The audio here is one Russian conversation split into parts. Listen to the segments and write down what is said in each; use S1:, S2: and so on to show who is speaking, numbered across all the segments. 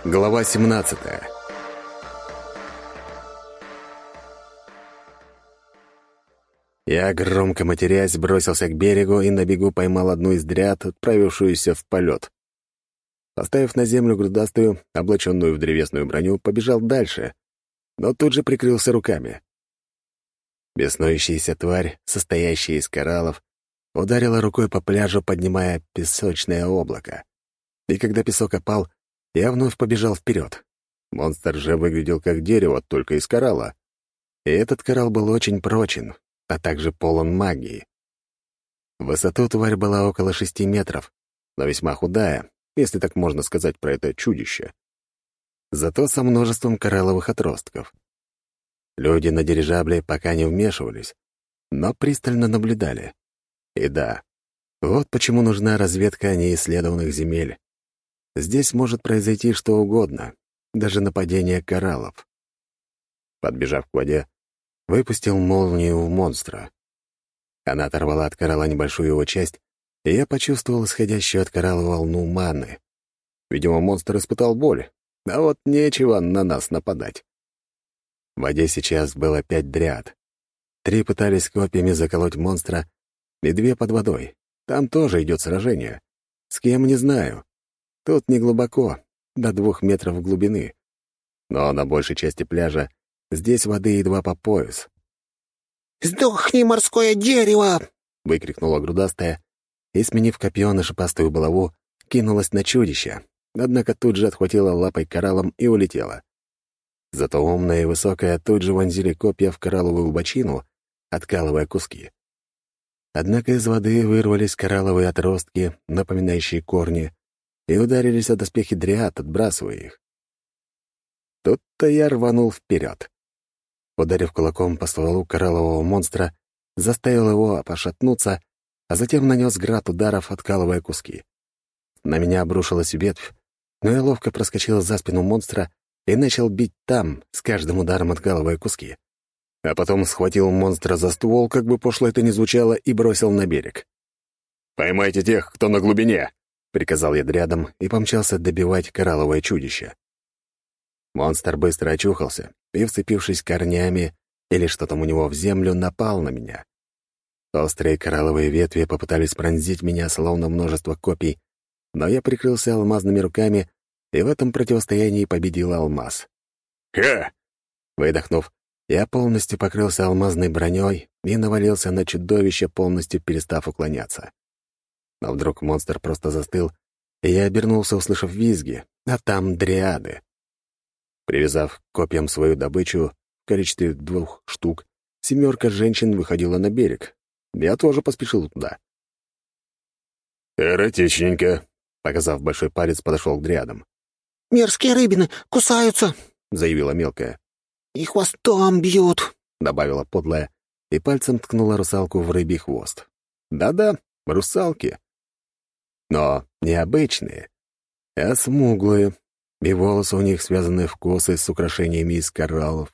S1: Глава 17. Я, громко матерясь, бросился к берегу и на бегу поймал одну из дряд, отправившуюся в полет. Поставив на землю грудастую, облаченную в древесную броню, побежал дальше, но тут же прикрылся руками. Беснующаяся тварь, состоящая из кораллов, ударила рукой по пляжу, поднимая песочное облако. И когда песок опал, я вновь побежал вперед. Монстр же выглядел как дерево, только из коралла. И этот коралл был очень прочен, а также полон магии. В высоту тварь была около 6 метров, но весьма худая, если так можно сказать про это чудище. Зато со множеством коралловых отростков. Люди на дирижабле пока не вмешивались, но пристально наблюдали. И да, вот почему нужна разведка неисследованных земель. Здесь может произойти что угодно, даже нападение кораллов. Подбежав к воде, выпустил молнию в монстра. Она оторвала от коралла небольшую его часть, и я почувствовал исходящую от коралла волну маны. Видимо, монстр испытал боль, а вот нечего на нас нападать. В воде сейчас было 5 дряд. 3 пытались копьями заколоть монстра, и 2 под водой. Там тоже идет сражение. С кем, не знаю. Тут не глубоко, до 2 метров глубины. Но на большей части пляжа здесь воды едва по пояс.
S2: «Сдохни, морское дерево!»
S1: — выкрикнула грудастая и, сменив копье на шипастую булаву, кинулась на чудище, однако тут же отхватила лапой кораллом и улетела. Зато умная и высокая тут же вонзили копья в коралловую бочину, откалывая куски. Однако из воды вырвались коралловые отростки, напоминающие корни, и ударились о доспехи дриад, отбрасывая их. Тут-то я рванул вперед. Ударив кулаком по стволу кораллового монстра, заставил его пошатнуться, а затем нанес град ударов, откалывая куски. На меня обрушилась ветвь, но я ловко проскочил за спину монстра и начал бить там, с каждым ударом откалывая куски. А потом схватил монстра за ствол, как бы пошло это ни звучало, и бросил на берег. «Поймайте тех, кто на глубине!» — приказал я дрядом и помчался добивать коралловое чудище. Монстр быстро очухался и, вцепившись корнями или что там у него в землю, напал на меня. Острые коралловые ветви попытались пронзить меня, словно множество копий, но я прикрылся алмазными руками, и в этом противостоянии победил алмаз. «Ха!» Выдохнув, я полностью покрылся алмазной броней и навалился на чудовище, полностью перестав уклоняться. Но вдруг монстр просто застыл, и я обернулся, услышав визги, а там дриады. Привязав к копьям свою добычу в количестве 2 штук, 7 женщин выходила на берег. Я тоже поспешил туда. «Эротичненько», — показав большой палец, подошел к дриадам.
S2: «Мерзкие рыбины кусаются»,
S1: — заявила мелкая.
S2: «и хвостом бьют»,
S1: — добавила подлая, и пальцем ткнула русалку в рыбий хвост. «Да-да, русалки. Но необычные, а смуглые, и волосы у них связаны в косы с украшениями из кораллов».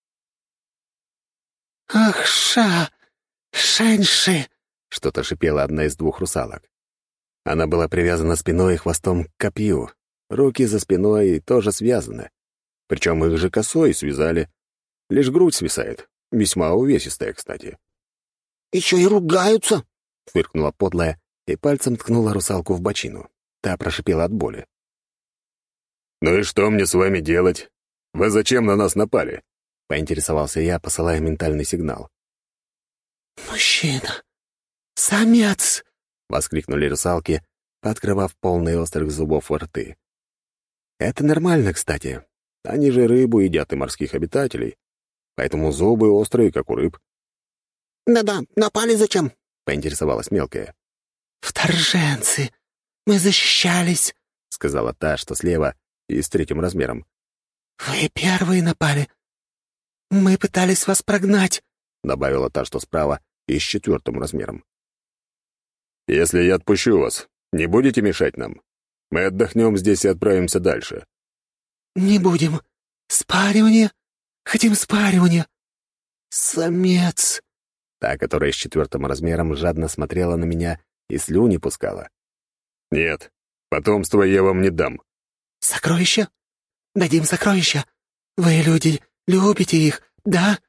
S2: «Ах, шеньши!»
S1: — что-то шипела одна из 2 русалок. Она была привязана спиной и хвостом к копью, руки за спиной и тоже связаны. Причем их же косой связали. Лишь грудь свисает, весьма увесистая, кстати.
S2: «Еще и ругаются!»
S1: — фыркнула подлая и пальцем ткнула русалку в бочину. Та прошипела от боли. «Ну и что мне с вами делать? Вы зачем на нас напали?» — поинтересовался я, посылая ментальный сигнал.
S2: «Мужчина! Самец!»
S1: — воскликнули русалки, пооткрывав полные острых зубов во рты. «Это нормально, кстати. Они же рыбу едят и морских обитателей, поэтому зубы острые, как у рыб».
S2: «Да-да, напали зачем?»
S1: — поинтересовалась мелкая.
S2: «Вторженцы! Мы защищались!»
S1: — сказала та, что слева и с 3 размером.
S2: «Вы первые напали. Мы пытались вас прогнать»,
S1: — добавила та, что справа и с 4 размером. «Если я отпущу вас, не будете мешать нам? Мы отдохнем здесь и отправимся дальше».
S2: «Не будем. Спаривание. Хотим спаривания. Самец».
S1: Та, которая с 4 размером, жадно смотрела на меня и слюни пускала. «Нет, потомство я вам не дам».
S2: «Сокровища?» дадим сокровища. Вы, люди, любите их, да?»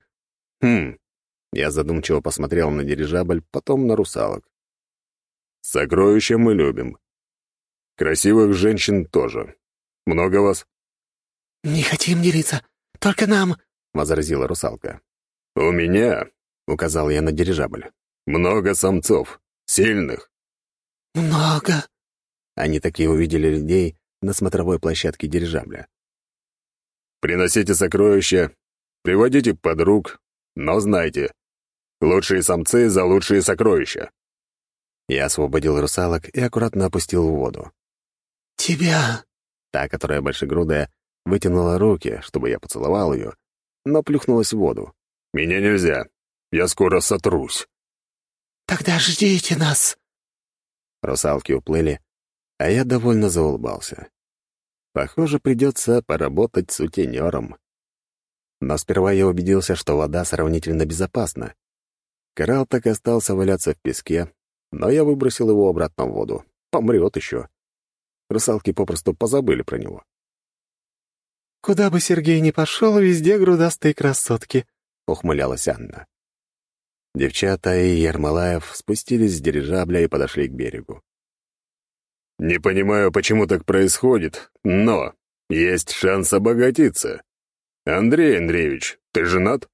S1: Я задумчиво посмотрел на дирижабль, потом на русалок. «Сокровища мы любим. Красивых женщин тоже. Много вас?»
S2: «Не хотим делиться, только нам», — возразила русалка.
S1: «У меня», — указал я на дирижабль, — «много самцов, сильных».
S2: «Много».
S1: Они такие увидели людей на смотровой площадке дирижабля. «Приносите сокровища, приводите подруг, но знайте, лучшие самцы за лучшие сокровища». Я освободил русалок и аккуратно опустил в воду.
S2: «Тебя!»
S1: Та, которая большегрудая, вытянула руки, чтобы я поцеловал ее, но плюхнулась в воду. «Меня нельзя. Я скоро сотрусь».
S2: «Тогда ждите нас!»
S1: Русалки уплыли, а я довольно заулыбался. Похоже, придется поработать сутенером. Но сперва я убедился, что вода сравнительно безопасна. Коралл так и остался валяться в песке, но я выбросил его обратно в воду. Помрет еще. Русалки попросту позабыли про него.
S2: «Куда бы Сергей ни пошел, везде грудастые красотки»,
S1: — ухмылялась Анна. Девчата и Ермолаев спустились с дирижабля и подошли к берегу. «Не понимаю, почему так происходит, но есть шанс обогатиться. Андрей Андреевич, ты женат?»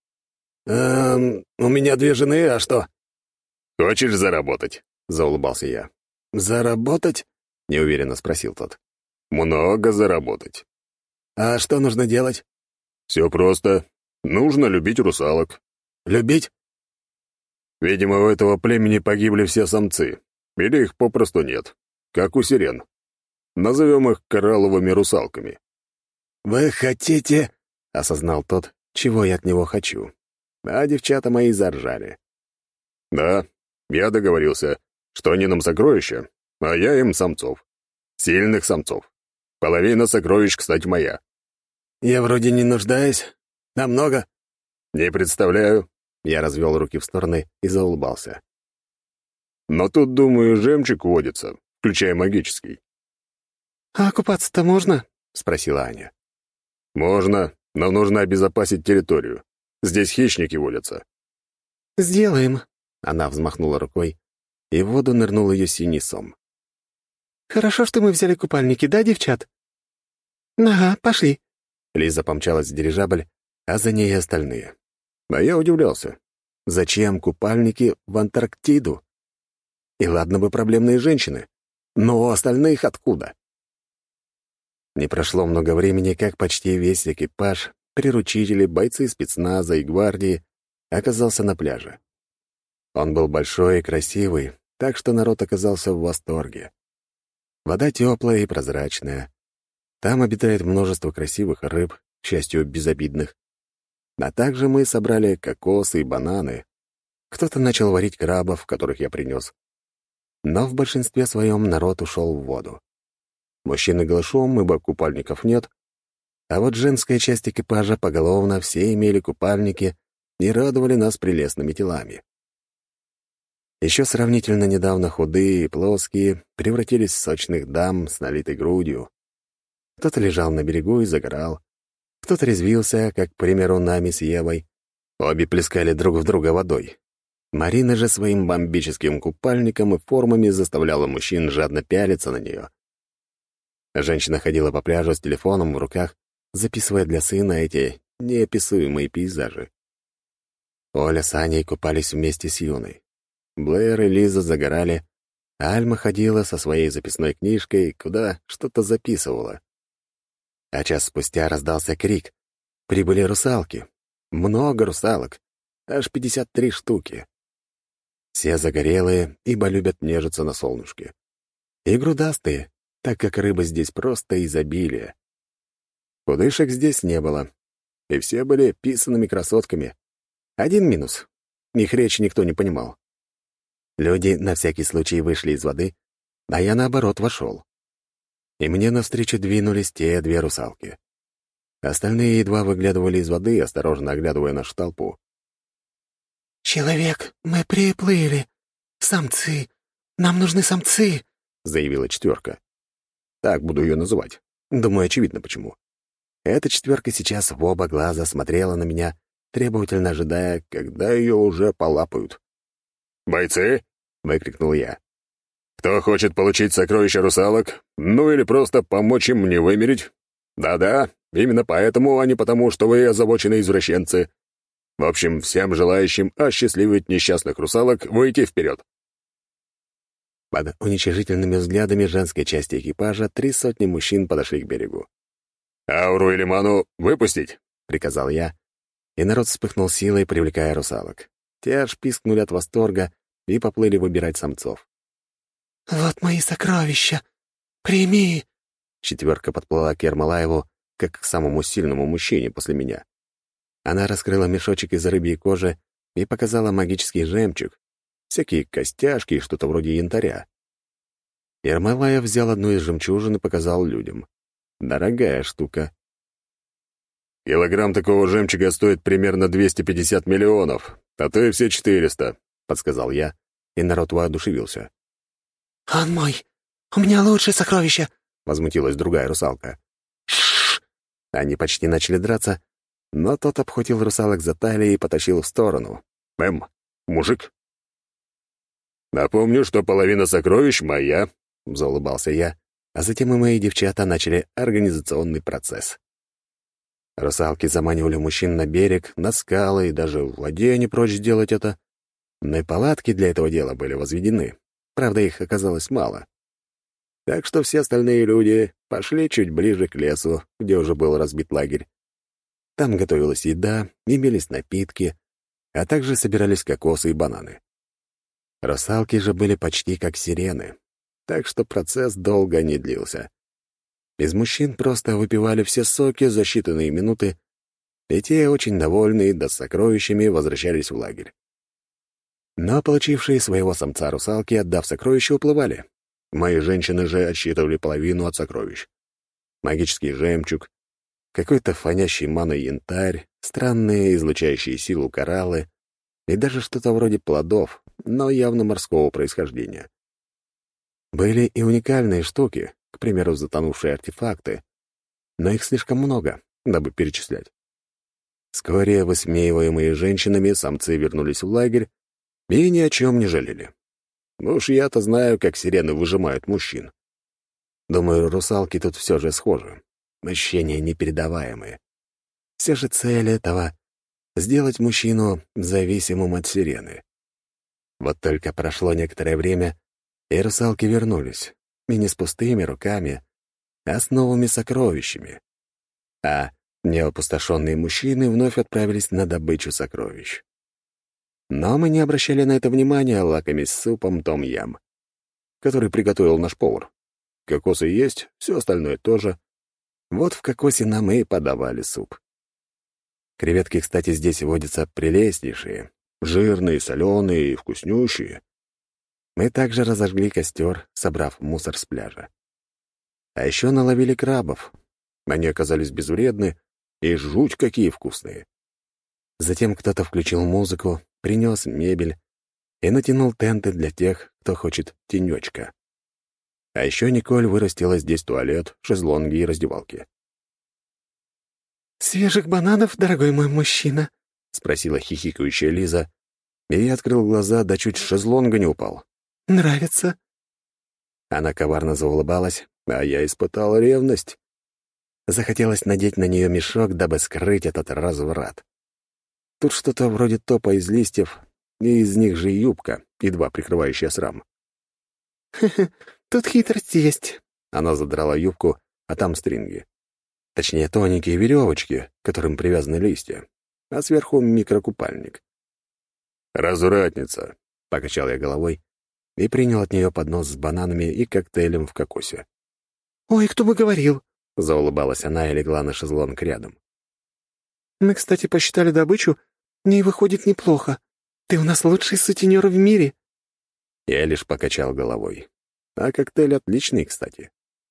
S2: У меня 2 жены, а что?»
S1: «Хочешь заработать?» — заулыбался я.
S2: «Заработать?»
S1: — неуверенно спросил тот. «Много заработать».
S2: «А что нужно делать?»
S1: «Все просто. Нужно любить русалок».
S2: «Любить?»
S1: «Видимо, у этого племени погибли все самцы. Или их попросту нет. Как у сирен. Назовем их коралловыми русалками».
S2: «Вы хотите...»
S1: — осознал тот, чего я от него хочу. А девчата мои заржали. «Да, я договорился, что они нам сокровища, а я им самцов. Сильных самцов. Половина сокровищ, кстати, моя».
S2: «Я вроде не нуждаюсь. Намного?»
S1: «Не представляю». Я развел руки в стороны и заулыбался. «Но тут, думаю, жемчуг водится, включая магический».
S2: «А купаться-то можно?»
S1: — спросила Аня. «Можно, но нужно обезопасить территорию. Здесь хищники водятся».
S2: «Сделаем».
S1: Она взмахнула рукой, и в воду нырнул ее синий сом.
S2: «Хорошо, что мы взяли купальники, да, девчат?» «Ага, пошли».
S1: Лиза помчалась в дирижабль, а за ней и остальные. А я удивлялся. Зачем купальники в Антарктиду? И ладно бы проблемные женщины, но у остальных откуда? Не прошло много времени, как почти весь экипаж, приручители, бойцы спецназа и гвардии оказался на пляже. Он был большой и красивый, так что народ оказался в восторге. Вода теплая и прозрачная. Там обитает множество красивых рыб, к счастью, безобидных. А также мы собрали кокосы и бананы. Кто-то начал варить крабов, которых я принес. Но в большинстве своем народ ушел в воду. Мужчины голышом, ибо купальников нет, а вот женская часть экипажа поголовно все имели купальники и радовали нас прелестными телами. Еще сравнительно недавно худые и плоские превратились в сочных дам с налитой грудью. Кто-то лежал на берегу и загорал, кто-то резвился, как, к примеру, нами с Евой. Обе плескали друг в друга водой. Марина же своим бомбическим купальником и формами заставляла мужчин жадно пялиться на нее. Женщина ходила по пляжу с телефоном в руках, записывая для сына эти неописуемые пейзажи. Оля с Аней купались вместе с Юной. Блэр и Лиза загорали, а Альма ходила со своей записной книжкой, куда что-то записывала. А час спустя раздался крик. Прибыли русалки. Много русалок. Аж 53 штуки. Все загорелые, ибо любят нежиться на солнышке. И грудастые, так как рыба здесь просто изобилие. Худышек здесь не было. И все были писанными красотками. Один минус. Их речь никто не понимал. Люди на всякий случай вышли из воды, а я, наоборот, вошел. И мне навстречу двинулись те 2 русалки. Остальные едва выглядывали из воды, осторожно оглядывая нашу толпу.
S2: «Человек, мы приплыли. Самцы. Нам нужны самцы»,
S1: — заявила 4. Так буду ее называть. Думаю, очевидно почему. Эта четверка сейчас в оба глаза смотрела на меня, требовательно ожидая, когда ее уже полапают. «Бойцы!» — выкрикнул я. «Кто хочет получить сокровища русалок? Ну или просто помочь им мне вымерить? Да-да, именно поэтому, а не потому, что вы озабоченные извращенцы. В общем, всем желающим осчастливить несчастных русалок выйти вперед!» Под уничижительными взглядами женской части экипажа 300 мужчин подошли к берегу. «Ауру или ману выпустить!» — приказал я, и народ вспыхнул силой, привлекая русалок. Те аж пискнули от восторга и поплыли выбирать самцов.
S2: «Вот мои сокровища! Прими!»
S1: Четверка подплыла к Ермолаеву, как к самому сильному мужчине после меня. Она раскрыла мешочек из рыбьей кожи и показала магический жемчуг, всякие костяшки и что-то вроде янтаря. Ермолаев взял одну из жемчужин и показал людям. Дорогая штука. «Килограмм такого жемчуга стоит примерно 250 миллионов, а то и все 400», — подсказал я, и народ воодушевился.
S2: «Он мой! У меня лучшее сокровище!»
S1: — возмутилась другая русалка. «Ш-ш-ш!» Они почти начали драться, но тот обхватил русалок за талию и потащил в сторону. Мужик!» «Напомню, что половина сокровищ моя», — заулыбался я, а затем и мои девчата начали организационный процесс. Русалки заманивали мужчин на берег, на скалы и даже в воде не прочь сделать это. Но и палатки для этого дела были возведены. Правда, их оказалось мало. Так что все остальные люди пошли чуть ближе к лесу, где уже был разбит лагерь. Там готовилась еда, имелись напитки, а также собирались кокосы и бананы. Русалки же были почти как сирены, так что процесс долго не длился. Из мужчин просто выпивали все соки за считанные минуты, и те, очень довольные, да с сокровищами, возвращались в лагерь. Но получившие своего самца русалки, отдав сокровища, уплывали. Мои женщины же отсчитывали половину от сокровищ. Магический жемчуг, какой-то фонящий маной янтарь, странные, излучающие силу кораллы и даже что-то вроде плодов, но явно морского происхождения. Были и уникальные штуки, к примеру, затонувшие артефакты, но их слишком много, дабы перечислять. Вскоре, высмеиваемые женщинами, самцы вернулись в лагерь и ни о чем не жалели. Уж я-то знаю, как сирены выжимают мужчин. Думаю, русалки тут все же схожи. Ощущения непередаваемые. Все же цель этого — сделать мужчину зависимым от сирены. Вот только прошло некоторое время, и русалки вернулись. И не с пустыми руками, а с новыми сокровищами. А неопустошенные мужчины вновь отправились на добычу сокровищ. Но мы не обращали на это внимания, лакомясь супом том-ям, который приготовил наш повар. Кокосы есть, все остальное тоже. Вот в кокосе нам и подавали суп. Креветки, кстати, здесь водятся прелестнейшие, жирные, соленые и вкуснющие. Мы также разожгли костер, собрав мусор с пляжа. А еще наловили крабов. Они оказались безвредны и жуть какие вкусные. Затем кто-то включил музыку, принес мебель и натянул тенты для тех, кто хочет тенечка. А еще Николь вырастила здесь туалет, шезлонги и раздевалки.
S2: «Свежих бананов, дорогой мой мужчина?»
S1: — спросила хихикающая Лиза, и я открыл глаза, да чуть с шезлонга не упал.
S2: «Нравится?»
S1: Она коварно заулыбалась, а я испытал ревность. Захотелось надеть на нее мешок, дабы скрыть этот разврат. Тут что-то вроде топа из листьев, и из них же юбка, едва прикрывающая срам.
S2: «Хе-хе, тут хитрость есть».
S1: Она задрала юбку, а там стринги. Точнее, тоненькие веревочки, к которым привязаны листья, а сверху микрокупальник. «Развратница», — покачал я головой и принял от нее поднос с бананами и коктейлем в кокосе.
S2: «Ой, кто бы говорил!»
S1: — заулыбалась она и легла на шезлонг рядом.
S2: «Мы, кстати, посчитали добычу, и выходит неплохо. Ты у нас лучший сутенер в мире».
S1: Я лишь покачал головой. А коктейль отличный, кстати.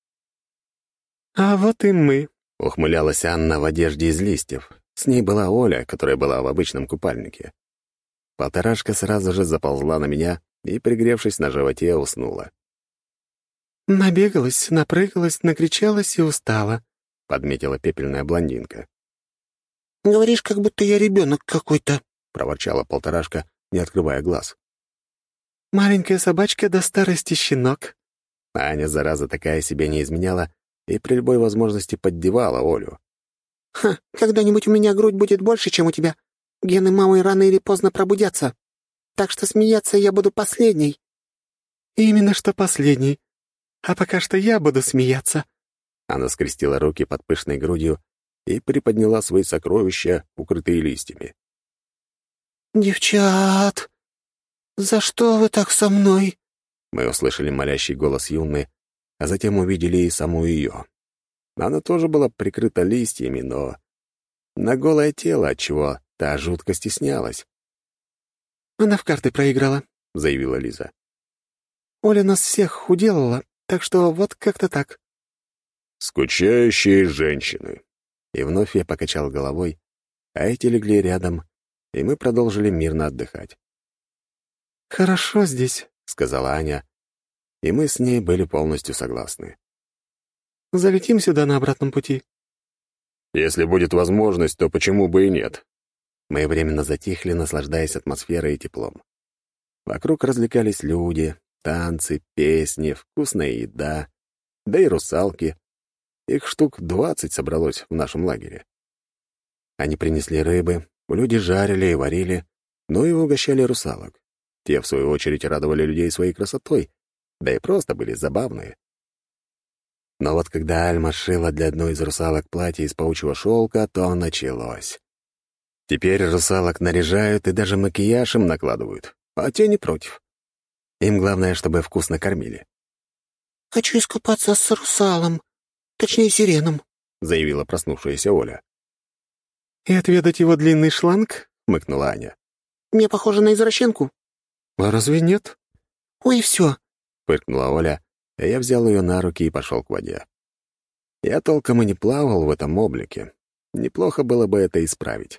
S2: «А вот и мы»,
S1: — ухмылялась Анна в одежде из листьев. С ней была Оля, которая была в обычном купальнике. Полторашка сразу же заползла на меня и, пригревшись на животе, уснула.
S2: «Набегалась, напрыгалась, накричалась и устала», —
S1: подметила пепельная блондинка.
S2: «Говоришь, как будто я ребенок какой-то»,
S1: — проворчала полторашка, не открывая глаз.
S2: «Маленькая собачка до старости щенок».
S1: Аня, зараза, такая себе не изменяла и при любой возможности поддевала Олю.
S2: «Ха, когда-нибудь у меня грудь будет больше, чем у тебя. Гены мамы рано или поздно пробудятся. Так что смеяться я буду последней». «Именно что последней. А пока что я буду смеяться».
S1: Она скрестила руки под пышной грудью и приподняла свои сокровища, укрытые листьями.
S2: «Девчат, за что вы так со мной?»
S1: Мы услышали молящий голос Юнны, а затем увидели и саму ее. Она тоже была прикрыта листьями, но на голое тело, отчего та жутко стеснялась.
S2: «Она в карты проиграла»,
S1: — заявила Лиза.
S2: «Оля нас всех уделала, так что вот как-то так».
S1: «Скучающие женщины». И вновь я покачал головой, а эти легли рядом, и мы продолжили мирно отдыхать.
S2: «Хорошо здесь»,
S1: — сказала Аня, и мы с ней были полностью согласны.
S2: «Залетим сюда на обратном пути».
S1: «Если будет возможность, то почему бы и нет?» Мы временно затихли, наслаждаясь атмосферой и теплом. Вокруг развлекались люди, танцы, песни, вкусная еда, да и русалки. Их штук 20 собралось в нашем лагере. Они принесли рыбы, люди жарили и варили, но и угощали русалок. Те, в свою очередь, радовали людей своей красотой, да и просто были забавные. Но вот когда Альма шила для одной из русалок платье из паучьего шелка, то началось. Теперь русалок наряжают и даже макияж им накладывают, а те не против. Им главное, чтобы вкусно кормили.
S2: «Хочу искупаться с русалом, точнее, сиреном»,
S1: — заявила проснувшаяся Оля.
S2: «И отведать его длинный шланг?»
S1: — хмыкнула Аня.
S2: «Мне похоже на извращенку». «А разве нет?»
S1: «Ой, все», — фыркнула Оля, а я взял ее на руки и пошел к воде. Я толком и не плавал в этом облике. Неплохо было бы это исправить.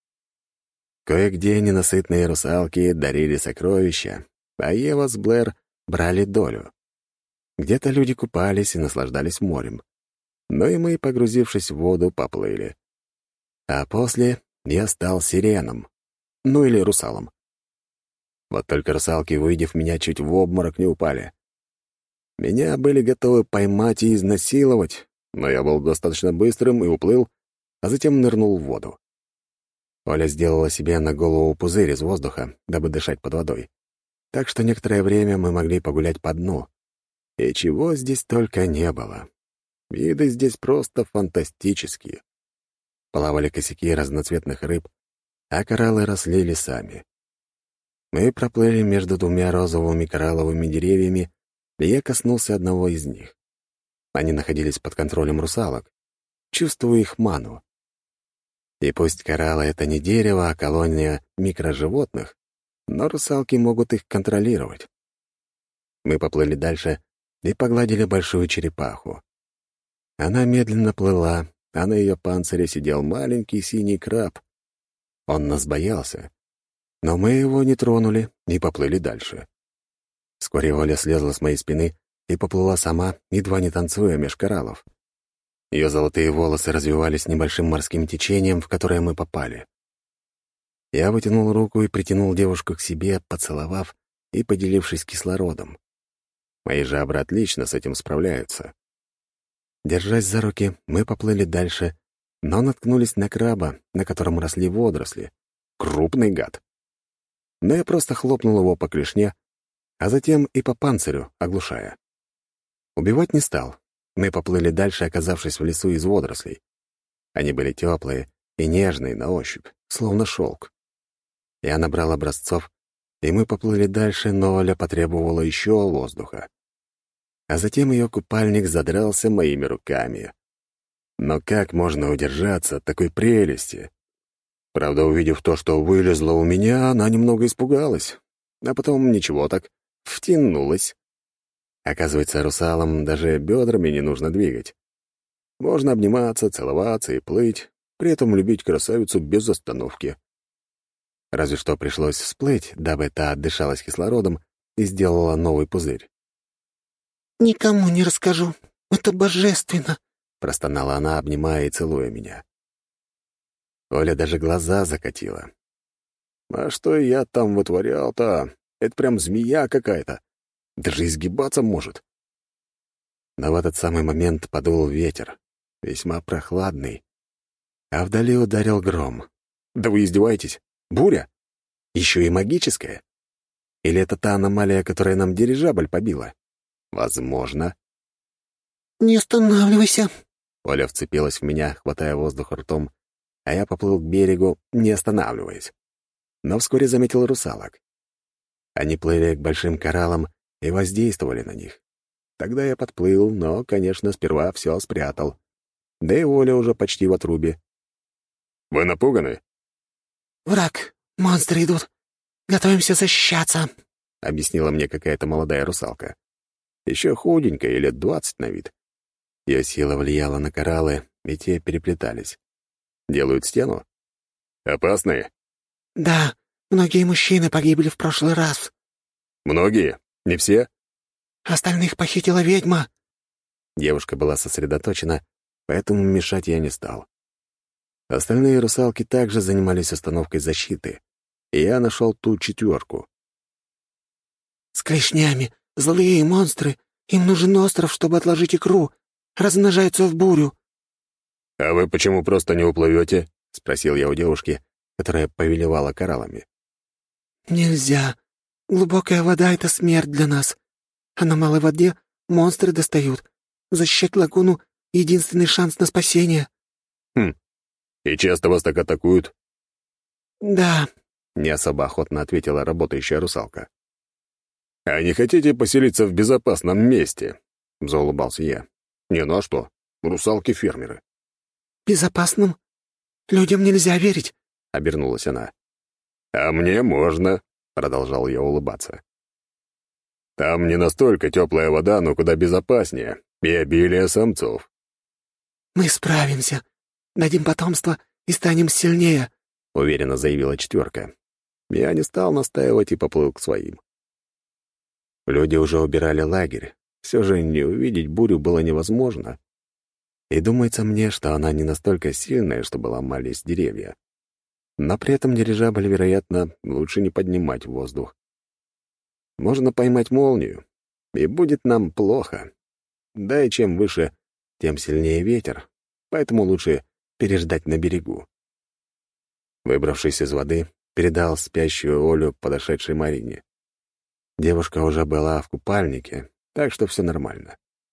S1: Кое-где ненасытные русалки дарили сокровища, а Ева с Блэр брали долю. Где-то люди купались и наслаждались морем. Но и мы, погрузившись в воду, поплыли. А после я стал сиреном. Ну или русалом. Вот только русалки, увидев меня, чуть в обморок не упали. Меня были готовы поймать и изнасиловать, но я был достаточно быстрым и уплыл, а затем нырнул в воду. Оля сделала себе на голову пузырь из воздуха, дабы дышать под водой. Так что некоторое время мы могли погулять по дну. И чего здесь только не было. Виды здесь просто фантастические. Плавали косяки разноцветных рыб, а кораллы росли лесами. Мы проплыли между двумя розовыми коралловыми деревьями, и я коснулся одного из них. Они находились под контролем русалок. Чувствую их ману. И пусть кораллы — это не дерево, а колония микроживотных, но русалки могут их контролировать. Мы поплыли дальше и погладили большую черепаху. Она медленно плыла, а на ее панцире сидел маленький синий краб. Он нас боялся, но мы его не тронули и поплыли дальше. Вскоре Оля слезла с моей спины и поплыла сама, едва не танцуя меж кораллов. Ее золотые волосы развивались небольшим морским течением, в которое мы попали. Я вытянул руку и притянул девушку к себе, поцеловав и поделившись кислородом. Мои жабры отлично с этим справляются. Держась за руки, мы поплыли дальше, но наткнулись на краба, на котором росли водоросли. Крупный гад. Но я просто хлопнул его по клешне, а затем и по панцирю, оглушая. Убивать не стал. Мы поплыли дальше, оказавшись в лесу из водорослей. Они были теплые и нежные на ощупь, словно шелк. Я набрал образцов, и мы поплыли дальше, но Оля потребовала еще воздуха. А затем ее купальник задрался моими руками. Но как можно удержаться от такой прелести? Правда, увидев то, что вылезло у меня, она немного испугалась. А потом ничего так, втянулась. Оказывается, русалам даже бедрами не нужно двигать. Можно обниматься, целоваться и плыть, при этом любить красавицу без остановки. Разве что пришлось всплыть, дабы та отдышалась кислородом и сделала новый пузырь.
S2: «Никому не расскажу. Это божественно.
S1: — простонала она, обнимая и целуя меня. Оля даже глаза закатила. «А что я там вытворял-то? Это прям змея какая-то. Даже изгибаться может». Но в этот самый момент подул ветер, весьма прохладный, а вдали ударил гром. «Да вы издеваетесь? Буря? Еще и магическая? Или это та аномалия, которая нам дирижабль побила? Возможно».
S2: «Не останавливайся!»
S1: Оля вцепилась в меня, хватая воздух ртом, а я поплыл к берегу, не останавливаясь. Но вскоре заметил русалок. Они плыли к большим кораллам и воздействовали на них. Тогда я подплыл, но, конечно, сперва все спрятал. Да и Оля уже почти в отрубе. «Вы напуганы?»
S2: «Враг! Монстры идут! Готовимся защищаться!»
S1: — объяснила мне какая-то молодая русалка. Еще худенькая, лет 20 на вид. Ее сила влияла на кораллы, и те переплетались. Делают стену? Опасные?
S2: «Да, многие мужчины погибли в прошлый раз.
S1: Многие? Не все?»
S2: Остальных похитила ведьма».
S1: Девушка была сосредоточена, поэтому мешать я не стал. Остальные русалки также занимались установкой защиты, и я нашел ту 4.
S2: «С клешнями. Злые монстры. Им нужен остров, чтобы отложить икру. Размножаются в бурю».
S1: «А вы почему просто не уплывете?» — спросил я у девушки, которая повелевала кораллами.
S2: «Нельзя. Глубокая вода — это смерть для нас. А на малой воде монстры достают. Защищать лагуну — единственный шанс на спасение».
S1: «Хм. И часто вас так атакуют?»
S2: «Да»,
S1: — не особо охотно ответила работающая русалка. «А не хотите поселиться в безопасном месте?» — заулыбался я. «Не, ну а что? Русалки-фермеры».
S2: «безопасным? Людям нельзя верить».
S1: — обернулась она. «А мне можно», — продолжал я улыбаться. «Там не настолько теплая вода, но куда безопаснее, и обилие самцов».
S2: «Мы справимся. Дадим потомство и станем сильнее»,
S1: — уверенно заявила 4. Я не стал настаивать и поплыл к своим. Люди уже убирали лагерь. Все же не увидеть бурю было невозможно. И думается мне, что она не настолько сильная, чтобы ломались деревья. Но при этом дирижабль, вероятно, лучше не поднимать в воздух. Можно поймать молнию, и будет нам плохо. Да и чем выше, тем сильнее ветер, поэтому лучше переждать на берегу. Выбравшись из воды, передал спящую Олю подошедшей Марине. Девушка уже была в купальнике, так что все нормально.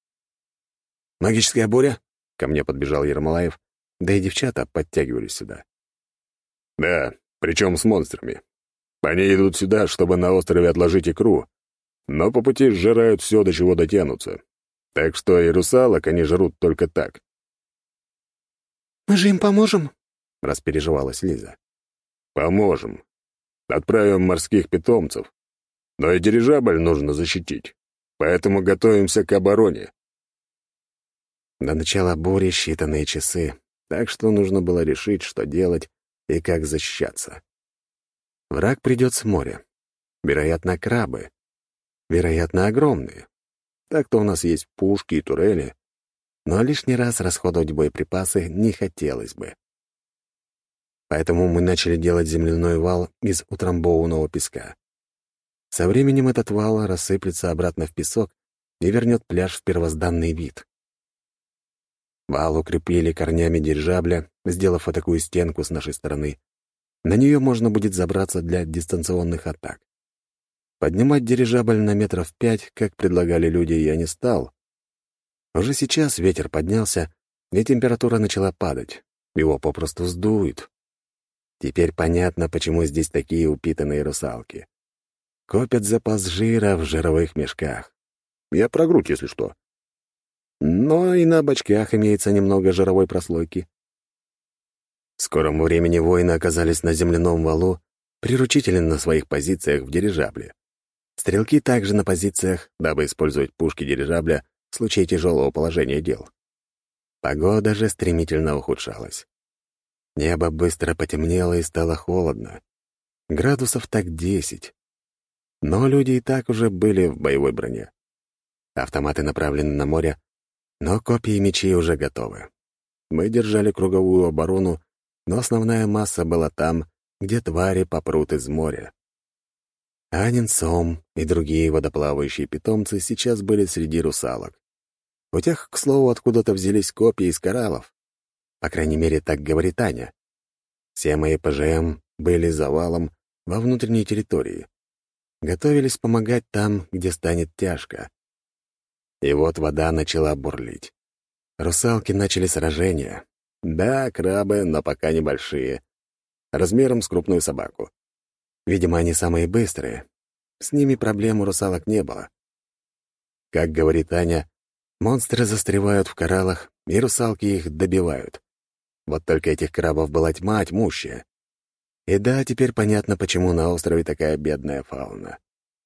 S1: «Магическая буря?» — ко мне подбежал Ермолаев, да и девчата подтягивались сюда. «Да, причем с монстрами. Они идут сюда, чтобы на острове отложить икру, но по пути сжирают все, до чего дотянутся. Так что и русалок они жрут только так».
S2: «Мы же им поможем?»
S1: — распереживалась Лиза. «Поможем. Отправим морских питомцев. Но и дирижабль нужно защитить. Поэтому готовимся к обороне». До начала бури считанные часы, так что нужно было решить, что делать и как защищаться. Враг придет с моря. Вероятно, крабы. Вероятно, огромные. Так-то у нас есть пушки и турели, но лишний раз расходовать боеприпасы не хотелось бы. Поэтому мы начали делать земляной вал из утрамбованного песка. Со временем этот вал рассыплется обратно в песок и вернет пляж в первозданный вид. Вал укрепили корнями дирижабля, сделав такую стенку с нашей стороны. На нее можно будет забраться для дистанционных атак. Поднимать дирижабль на 5 метров, как предлагали люди, я не стал. Уже сейчас ветер поднялся, и температура начала падать. Его попросту сдует. Теперь понятно, почему здесь такие упитанные русалки. Копят запас жира в жировых мешках. Я про грудь, если что. Но и на бочках имеется немного жировой прослойки. В скором времени воины оказались на земляном валу, приручители на своих позициях в дирижабле. Стрелки также на позициях, дабы использовать пушки дирижабля в случае тяжелого положения дел. Погода же стремительно ухудшалась. Небо быстро потемнело и стало холодно. Градусов так 10. Но люди и так уже были в боевой броне. Автоматы направлены на море, Но копья и мечи уже готовы. Мы держали круговую оборону, но основная масса была там, где твари попрут из моря. Анин Сом и другие водоплавающие питомцы сейчас были среди русалок. У тех, к слову, откуда-то взялись копья из кораллов. По крайней мере, так говорит Аня. Все мои ПЖМ были завалом во внутренней территории. Готовились помогать там, где станет тяжко. И вот вода начала бурлить. Русалки начали сражение. Да, крабы, но пока небольшие. Размером с крупную собаку. Видимо, они самые быстрые. С ними проблем у русалок не было. Как говорит Аня, монстры застревают в кораллах, и русалки их добивают. Вот только этих крабов была тьма тьмущая. И да, теперь понятно, почему на острове такая бедная фауна.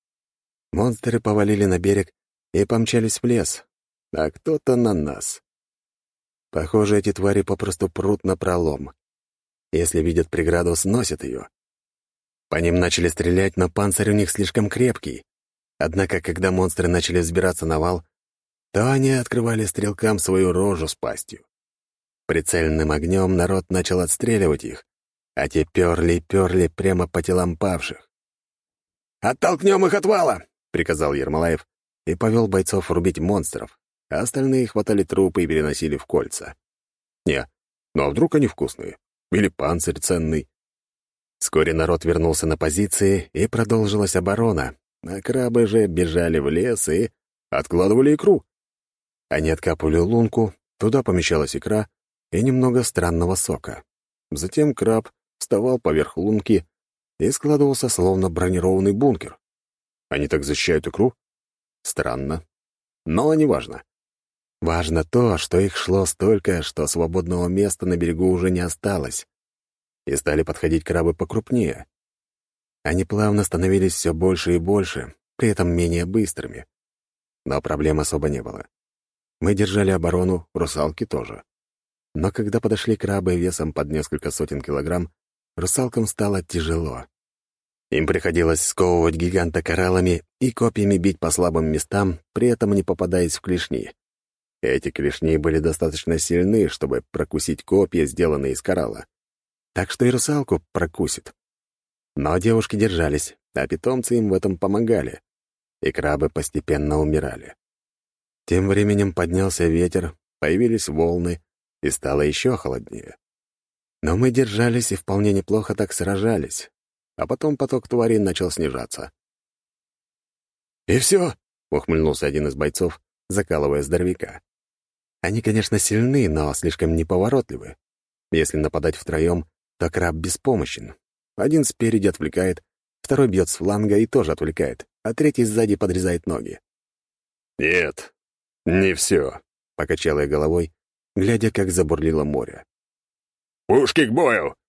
S1: Монстры повалили на берег и помчались в лес, а кто-то на нас. Похоже, эти твари попросту прут напролом. Если видят преграду, сносят ее. По ним начали стрелять, но панцирь у них слишком крепкий. Однако, когда монстры начали взбираться на вал, то они открывали стрелкам свою рожу с пастью. Прицельным огнем народ начал отстреливать их, а те перли и перли прямо по телам павших. «Оттолкнем их от вала!» — приказал Ермолаев и повел бойцов рубить монстров, а остальные хватали трупы и переносили в кольца. Не, ну а вдруг они вкусные? Или панцирь ценный? Вскоре народ вернулся на позиции, и продолжилась оборона, а крабы же бежали в лес и откладывали икру. Они откапывали лунку, туда помещалась икра и немного странного сока. Затем краб вставал поверх лунки и складывался, словно бронированный бункер. Они так защищают икру? Странно. Но не важно. Важно то, что их шло столько, что свободного места на берегу уже не осталось. И стали подходить крабы покрупнее. Они плавно становились все больше и больше, при этом менее быстрыми. Но проблем особо не было. Мы держали оборону, русалки тоже. Но когда подошли крабы весом под несколько сотен килограмм, русалкам стало тяжело. Им приходилось сковывать гиганта кораллами и копьями бить по слабым местам, при этом не попадаясь в клешни. Эти клешни были достаточно сильны, чтобы прокусить копья, сделанные из коралла. Так что и русалку прокусит. Но девушки держались, а питомцы им в этом помогали, и крабы постепенно умирали. Тем временем поднялся ветер, появились волны, и стало еще холоднее. Но мы держались и вполне неплохо так сражались, а потом поток тварей начал снижаться. «И все?» — ухмыльнулся один из бойцов, закалывая здоровяка. Они, конечно, сильны, но слишком неповоротливы. Если нападать втроем, то краб беспомощен. Один спереди отвлекает, второй бьет с фланга и тоже отвлекает, а третий сзади подрезает ноги. «Нет, не все», — покачал я головой, глядя, как забурлило море. «Пушки к бою!»